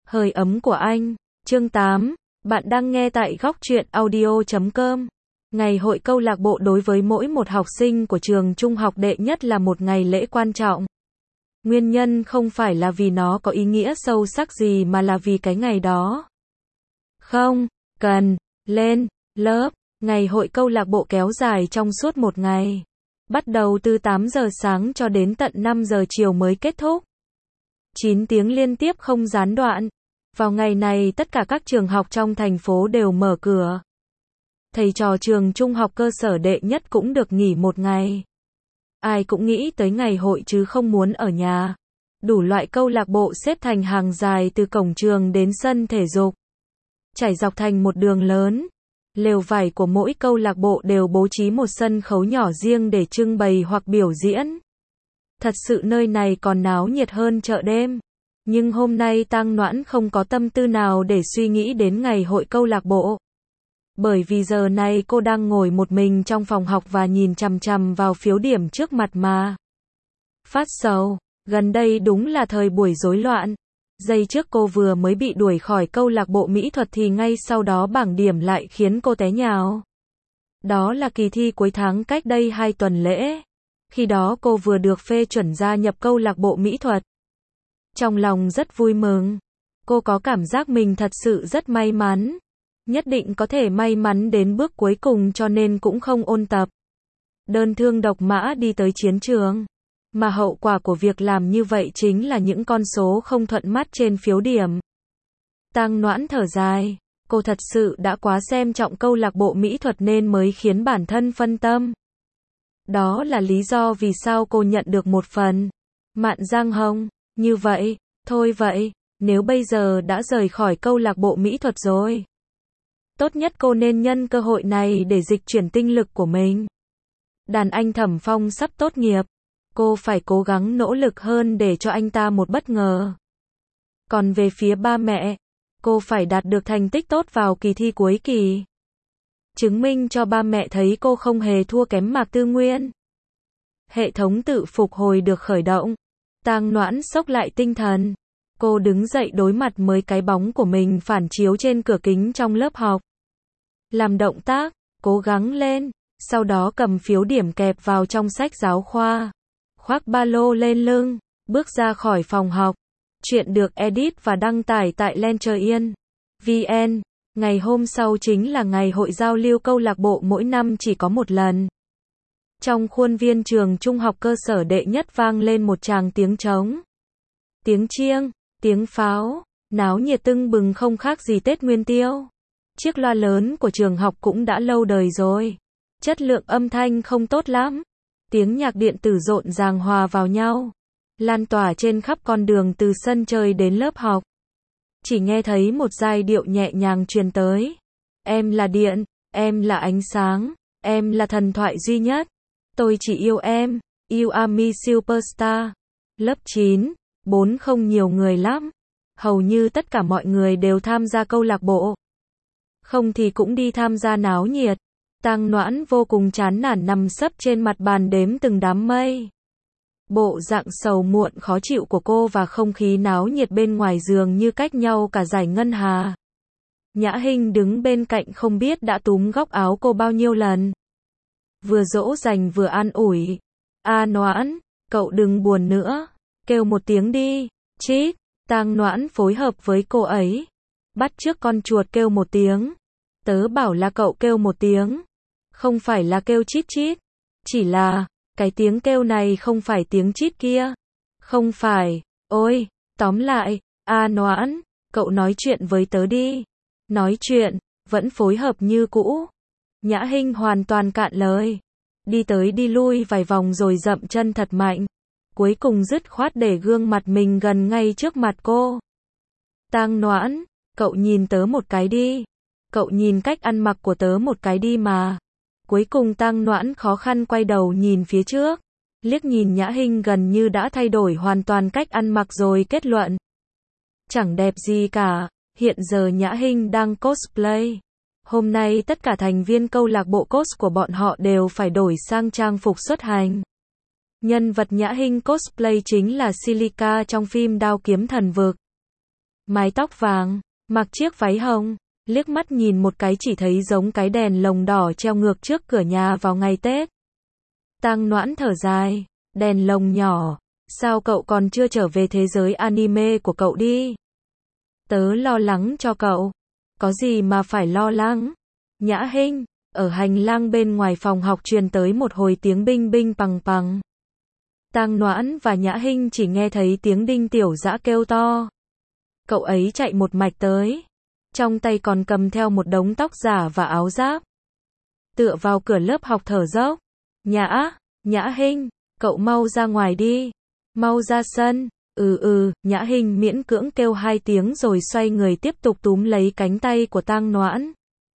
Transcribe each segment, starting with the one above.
Hơi ấm của anh. Chương 8. Bạn đang nghe tại góc truyện audio.com. Ngày hội câu lạc bộ đối với mỗi một học sinh của trường trung học đệ nhất là một ngày lễ quan trọng. Nguyên nhân không phải là vì nó có ý nghĩa sâu sắc gì mà là vì cái ngày đó không cần lên lớp. Ngày hội câu lạc bộ kéo dài trong suốt một ngày. Bắt đầu từ 8 giờ sáng cho đến tận 5 giờ chiều mới kết thúc. 9 tiếng liên tiếp không gián đoạn. Vào ngày này tất cả các trường học trong thành phố đều mở cửa. Thầy trò trường trung học cơ sở đệ nhất cũng được nghỉ một ngày. Ai cũng nghĩ tới ngày hội chứ không muốn ở nhà. Đủ loại câu lạc bộ xếp thành hàng dài từ cổng trường đến sân thể dục. Trải dọc thành một đường lớn. Lều vải của mỗi câu lạc bộ đều bố trí một sân khấu nhỏ riêng để trưng bày hoặc biểu diễn. Thật sự nơi này còn náo nhiệt hơn chợ đêm. Nhưng hôm nay Tang Noãn không có tâm tư nào để suy nghĩ đến ngày hội câu lạc bộ. Bởi vì giờ này cô đang ngồi một mình trong phòng học và nhìn chằm chằm vào phiếu điểm trước mặt mà phát sầu. Gần đây đúng là thời buổi rối loạn. Giây trước cô vừa mới bị đuổi khỏi câu lạc bộ mỹ thuật thì ngay sau đó bảng điểm lại khiến cô té nhào. Đó là kỳ thi cuối tháng cách đây 2 tuần lễ. Khi đó cô vừa được phê chuẩn gia nhập câu lạc bộ mỹ thuật. Trong lòng rất vui mừng. Cô có cảm giác mình thật sự rất may mắn. Nhất định có thể may mắn đến bước cuối cùng cho nên cũng không ôn tập. Đơn thương độc mã đi tới chiến trường. Mà hậu quả của việc làm như vậy chính là những con số không thuận mắt trên phiếu điểm. Tang Noãn thở dài. Cô thật sự đã quá xem trọng câu lạc bộ mỹ thuật nên mới khiến bản thân phân tâm. Đó là lý do vì sao cô nhận được một phần Mạn Giang Hồng. Như vậy, thôi vậy, nếu bây giờ đã rời khỏi câu lạc bộ mỹ thuật rồi. Tốt nhất cô nên nhân cơ hội này để dịch chuyển tinh lực của mình. Đàn anh Thẩm Phong sắp tốt nghiệp. Cô phải cố gắng nỗ lực hơn để cho anh ta một bất ngờ. Còn về phía ba mẹ, cô phải đạt được thành tích tốt vào kỳ thi cuối kỳ. Chứng minh cho ba mẹ thấy cô không hề thua kém Mạc Tư Nguyên. Hệ thống tự phục hồi được khởi động. Tang Noãn xốc lại tinh thần. Cô đứng dậy đối mặt với cái bóng của mình phản chiếu trên cửa kính trong lớp học. Làm động tác, cố gắng lên, sau đó cầm phiếu điểm kẹp vào trong sách giáo khoa. Khoác ba lô lên lưng, bước ra khỏi phòng học. Chuyện được edit và đăng tải tại Lencher.vn. Ngày hôm sau chính là ngày hội giao lưu câu lạc bộ mỗi năm chỉ có một lần. Trong khuôn viên trường trung học cơ sở đệ nhất vang lên một tràng tiếng trống. Tiếng chiêng, tiếng pháo, náo nhiệt tưng bừng không khác gì Tết Nguyên Tiêu. Chiếc loa lớn của trường học cũng đã lâu đời rồi. Chất lượng âm thanh không tốt lắm. Tiếng nhạc điện tử rộn ràng hòa vào nhau. Lan tỏa trên khắp con đường từ sân chơi đến lớp học. Chỉ nghe thấy một giai điệu nhẹ nhàng truyền tới. Em là điện, em là ánh sáng, em là thần thoại duy nhất. Tôi chỉ yêu em, you are my superstar. Lớp 9, 4 không nhiều người lắm. Hầu như tất cả mọi người đều tham gia câu lạc bộ. Không thì cũng đi tham gia náo nhiệt. Tang Noãn vô cùng chán nản nằm sấp trên mặt bàn đếm từng đám mây. Bộ dạng sầu muộn khó chịu của cô và không khí náo nhiệt bên ngoài giường như cách nhau cả dải ngân hà. Nhã Hinh đứng bên cạnh không biết đã túm góc áo cô bao nhiêu lần. Vừa dỗ dành vừa an ủi. Noãn, cậu đừng buồn nữa. Kêu một tiếng đi. Chít. Tang Noãn phối hợp với cô ấy. Bắt chước con chuột kêu một tiếng. Tớ bảo là cậu kêu một tiếng. Không phải là kêu chít chít. Chỉ là, cái tiếng kêu này không phải tiếng chít kia. Không phải. Ôi, tóm lại, Noãn, cậu nói chuyện với tớ đi. Nói chuyện, vẫn phối hợp như cũ. Nhã Hinh hoàn toàn cạn lời. Đi tới đi lui vài vòng rồi dậm chân thật mạnh. Cuối cùng dứt khoát để gương mặt mình gần ngay trước mặt cô. Tang Noãn, cậu nhìn tớ một cái đi. Cậu nhìn cách ăn mặc của tớ một cái đi mà. Cuối cùng Tang Noãn khó khăn quay đầu nhìn phía trước. Liếc nhìn Nhã Hinh gần như đã thay đổi hoàn toàn cách ăn mặc rồi kết luận. Chẳng đẹp gì cả, hiện giờ Nhã Hinh đang cosplay. Hôm nay tất cả thành viên câu lạc bộ cos của bọn họ đều phải đổi sang trang phục xuất hành. Nhân vật Nhã Hinh cosplay chính là Silica trong phim Đao Kiếm Thần Vực. mái tóc vàng, mặc chiếc váy hồng, liếc mắt nhìn một cái chỉ thấy giống cái đèn lồng đỏ treo ngược trước cửa nhà vào ngày Tết. Tang Noãn thở dài, đèn lồng nhỏ, sao cậu còn chưa trở về thế giới anime của cậu đi? Tớ lo lắng cho cậu. Có gì mà phải lo lắng? Nhã Hinh, ở hành lang bên ngoài phòng học truyền tới một hồi tiếng binh binh pằng pằng. Tang Noãn và Nhã Hinh chỉ nghe thấy tiếng Đinh Tiểu Dã kêu to. Cậu ấy chạy một mạch tới, trong tay còn cầm theo một đống tóc giả và áo giáp. Tựa vào cửa lớp học thở dốc. Nhã Hinh, cậu mau ra ngoài đi, mau ra sân. Nhã Hinh miễn cưỡng kêu 2 tiếng rồi xoay người tiếp tục túm lấy cánh tay của Tang Noãn.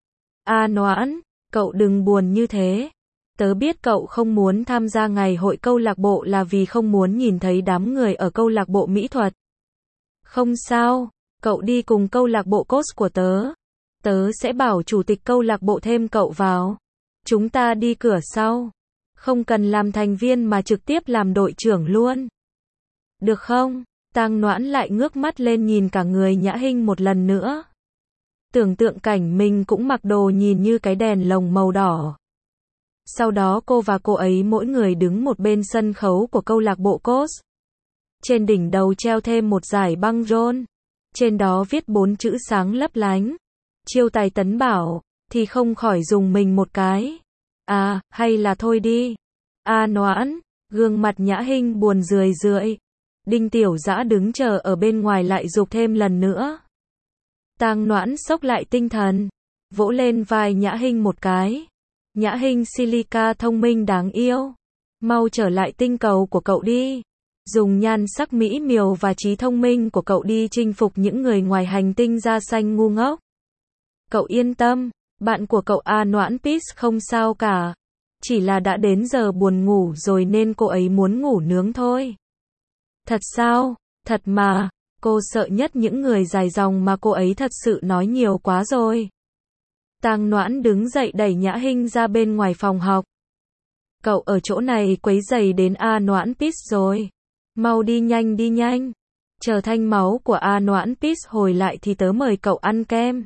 Noãn, cậu đừng buồn như thế. Tớ biết cậu không muốn tham gia ngày hội câu lạc bộ là vì không muốn nhìn thấy đám người ở câu lạc bộ mỹ thuật. Không sao, cậu đi cùng câu lạc bộ cos của tớ. Tớ sẽ bảo chủ tịch câu lạc bộ thêm cậu vào. Chúng ta đi cửa sau. Không cần làm thành viên mà trực tiếp làm đội trưởng luôn. Được không? Tang Noãn lại ngước mắt lên nhìn cả người Nhã Hinh một lần nữa. Tưởng tượng cảnh mình cũng mặc đồ nhìn như cái đèn lồng màu đỏ. Sau đó cô và cô ấy mỗi người đứng một bên sân khấu của câu lạc bộ cos. Trên đỉnh đầu treo thêm một dải băng rôn. Trên đó viết 4 chữ sáng lấp lánh. Chiêu tài tấn bảo, thì không khỏi dùng mình một cái. Hay là thôi đi. Noãn, gương mặt Nhã Hinh buồn rười rượi. Đinh Tiểu Dã đứng chờ ở bên ngoài lại giục thêm lần nữa. Tang Noãn xốc lại tinh thần, vỗ lên vai Nhã Hinh một cái. Nhã Hinh Silica thông minh đáng yêu. Mau trở lại tinh cầu của cậu đi. Dùng nhan sắc mỹ miều và trí thông minh của cậu đi chinh phục những người ngoài hành tinh da xanh ngu ngốc. Cậu yên tâm, bạn của cậu Noãn Peace không sao cả. Chỉ là đã đến giờ buồn ngủ rồi nên cô ấy muốn ngủ nướng thôi. Thật sao? Thật mà, cô sợ nhất những người dài dòng mà cô ấy thật sự nói nhiều quá rồi. Tang Noãn đứng dậy đẩy Nhã Hinh ra bên ngoài phòng học. Cậu ở chỗ này quấy rầy đến Noãn Peace rồi. Mau đi nhanh. Chờ thanh máu của Noãn Peace hồi lại thì tớ mời cậu ăn kem.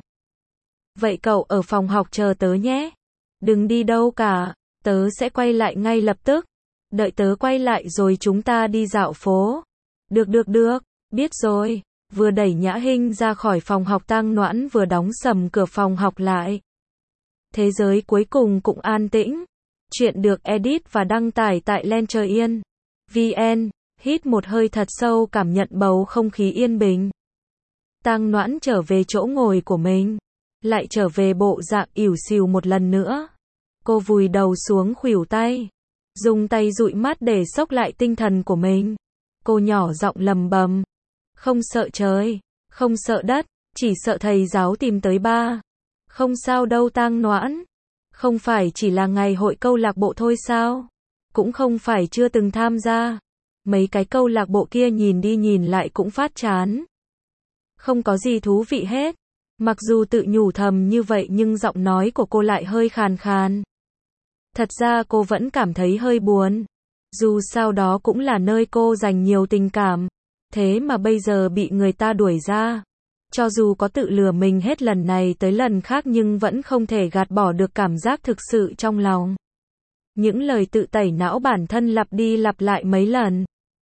Vậy cậu ở phòng học chờ tớ nhé. Đừng đi đâu cả, tớ sẽ quay lại ngay lập tức. Đợi tớ quay lại rồi chúng ta đi dạo phố. Được, biết rồi. Vừa đẩy Nhã Hinh ra khỏi phòng học Tang Noãn vừa đóng sầm cửa phòng học lại. Thế giới cuối cùng cũng an tĩnh. Chuyện được edit và đăng tải tại Lencher.vn. Hít một hơi thật sâu cảm nhận bầu không khí yên bình. Tang Noãn trở về chỗ ngồi của mình. Lại trở về bộ dạng ỉu xìu một lần nữa. Cô vùi đầu xuống khuỷu tay. Dùng tay dụi mắt để xốc lại tinh thần của mình. Cô nhỏ giọng lầm bầm. Không sợ trời, không sợ đất, chỉ sợ thầy giáo tìm tới ba. Không sao đâu Tang Noãn. Không phải chỉ là ngày hội câu lạc bộ thôi sao? Cũng không phải chưa từng tham gia. Mấy cái câu lạc bộ kia nhìn đi nhìn lại cũng phát chán. Không có gì thú vị hết. Mặc dù tự nhủ thầm như vậy nhưng giọng nói của cô lại hơi khàn khàn. Thật ra cô vẫn cảm thấy hơi buồn. Dù sao đó cũng là nơi cô dành nhiều tình cảm. Thế mà bây giờ bị người ta đuổi ra. Cho dù có tự lừa mình hết lần này tới lần khác nhưng vẫn không thể gạt bỏ được cảm giác thực sự trong lòng. Những lời tự tẩy não bản thân lặp đi lặp lại mấy lần.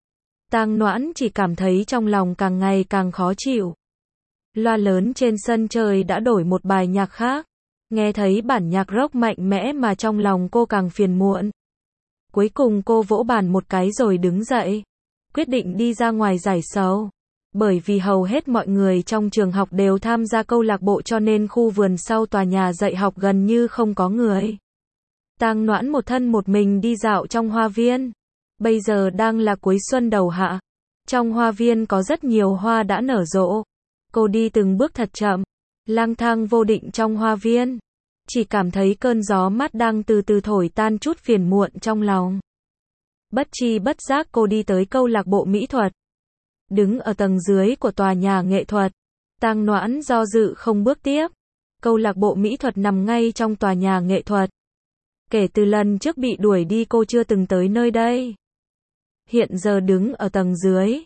Tang Noãn chỉ cảm thấy trong lòng càng ngày càng khó chịu. Loa lớn trên sân chơi đã đổi một bài nhạc khác. Nghe thấy bản nhạc rock mạnh mẽ mà trong lòng cô càng phiền muộn. Cuối cùng cô vỗ bàn một cái rồi đứng dậy. Quyết định đi ra ngoài giải sầu. Bởi vì hầu hết mọi người trong trường học đều tham gia câu lạc bộ cho nên khu vườn sau tòa nhà dạy học gần như không có người. Tang Noãn một thân một mình đi dạo trong hoa viên. Bây giờ đang là cuối xuân đầu hạ. Trong hoa viên có rất nhiều hoa đã nở rộ. Cô đi từng bước thật chậm, lang thang vô định trong hoa viên. Chỉ cảm thấy cơn gió mát đang từ từ thổi tan chút phiền muộn trong lòng. Bất tri bất giác cô đi tới câu lạc bộ mỹ thuật. Đứng ở tầng dưới của tòa nhà nghệ thuật, Tang Noãn do dự không bước tiếp. Câu lạc bộ mỹ thuật nằm ngay trong tòa nhà nghệ thuật. Kể từ lần trước bị đuổi đi cô chưa từng tới nơi đây. Hiện giờ đứng ở tầng dưới,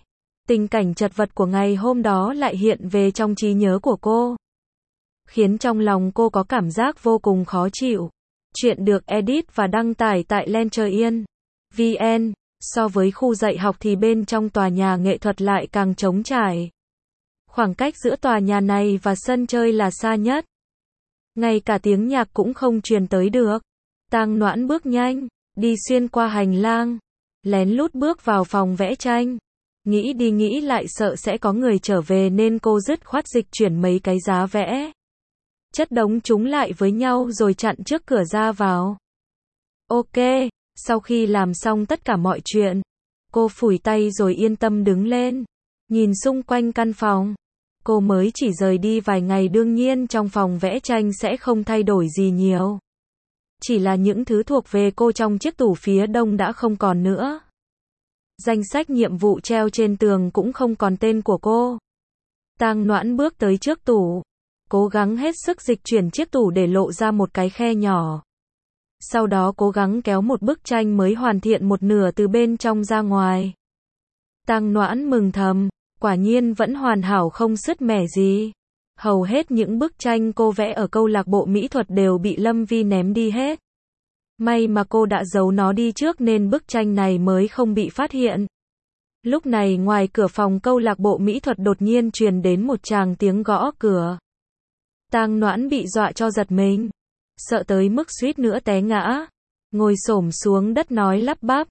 Tình cảnh chật vật của ngày hôm đó lại hiện về trong trí nhớ của cô, khiến trong lòng cô có cảm giác vô cùng khó chịu. Chuyện được edit và đăng tải tại Lencher.vn. So với khu dạy học thì bên trong tòa nhà nghệ thuật lại càng trống trải. Khoảng cách giữa tòa nhà này và sân chơi là xa nhất. Ngay cả tiếng nhạc cũng không truyền tới được. Tang Noãn bước nhanh, đi xuyên qua hành lang, lén lút bước vào phòng vẽ tranh. Nghĩ đi nghĩ lại sợ sẽ có người trở về nên cô dứt khoát dịch chuyển mấy cái giá vẽ, chất đống chúng lại với nhau rồi chặn trước cửa ra vào. Ok, sau khi làm xong tất cả mọi chuyện, cô phủi tay rồi yên tâm đứng lên, nhìn xung quanh căn phòng. Cô mới chỉ rời đi vài ngày, đương nhiên trong phòng vẽ tranh sẽ không thay đổi gì nhiều. Chỉ là những thứ thuộc về cô trong chiếc tủ phía đông đã không còn nữa. Danh sách nhiệm vụ treo trên tường cũng không còn tên của cô. Tang Noãn bước tới trước tủ, cố gắng hết sức dịch chuyển chiếc tủ để lộ ra một cái khe nhỏ. Sau đó cố gắng kéo một bức tranh mới hoàn thiện một nửa từ bên trong ra ngoài. Tang Noãn mừng thầm, quả nhiên vẫn hoàn hảo không sứt mẻ gì. Hầu hết những bức tranh cô vẽ ở câu lạc bộ mỹ thuật đều bị Lâm Vi ném đi hết. May mà cô đã giấu nó đi trước nên bức tranh này mới không bị phát hiện. Lúc này ngoài cửa phòng câu lạc bộ mỹ thuật đột nhiên truyền đến một tràng tiếng gõ cửa. Tang Noãn bị dọa cho giật mình, sợ tới mức suýt nữa té ngã, ngồi xổm xuống đất nói lắp bắp.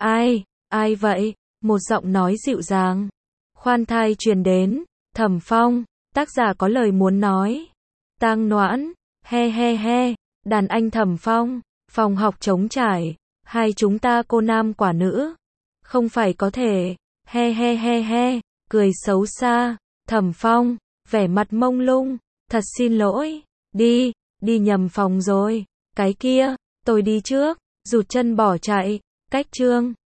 Ai vậy? Một giọng nói dịu dàng, khoan thai truyền đến. Thẩm Phong, tác giả có lời muốn nói. Tang Noãn, he, đàn anh Thẩm Phong, phòng học trống trải, hai chúng ta cô nam quả nữ. Không phải có thể, he, cười xấu xa. Thẩm Phong, vẻ mặt mông lung, thật xin lỗi, đi nhầm phòng rồi, cái kia, tôi đi trước, rụt chân bỏ chạy. Cách chương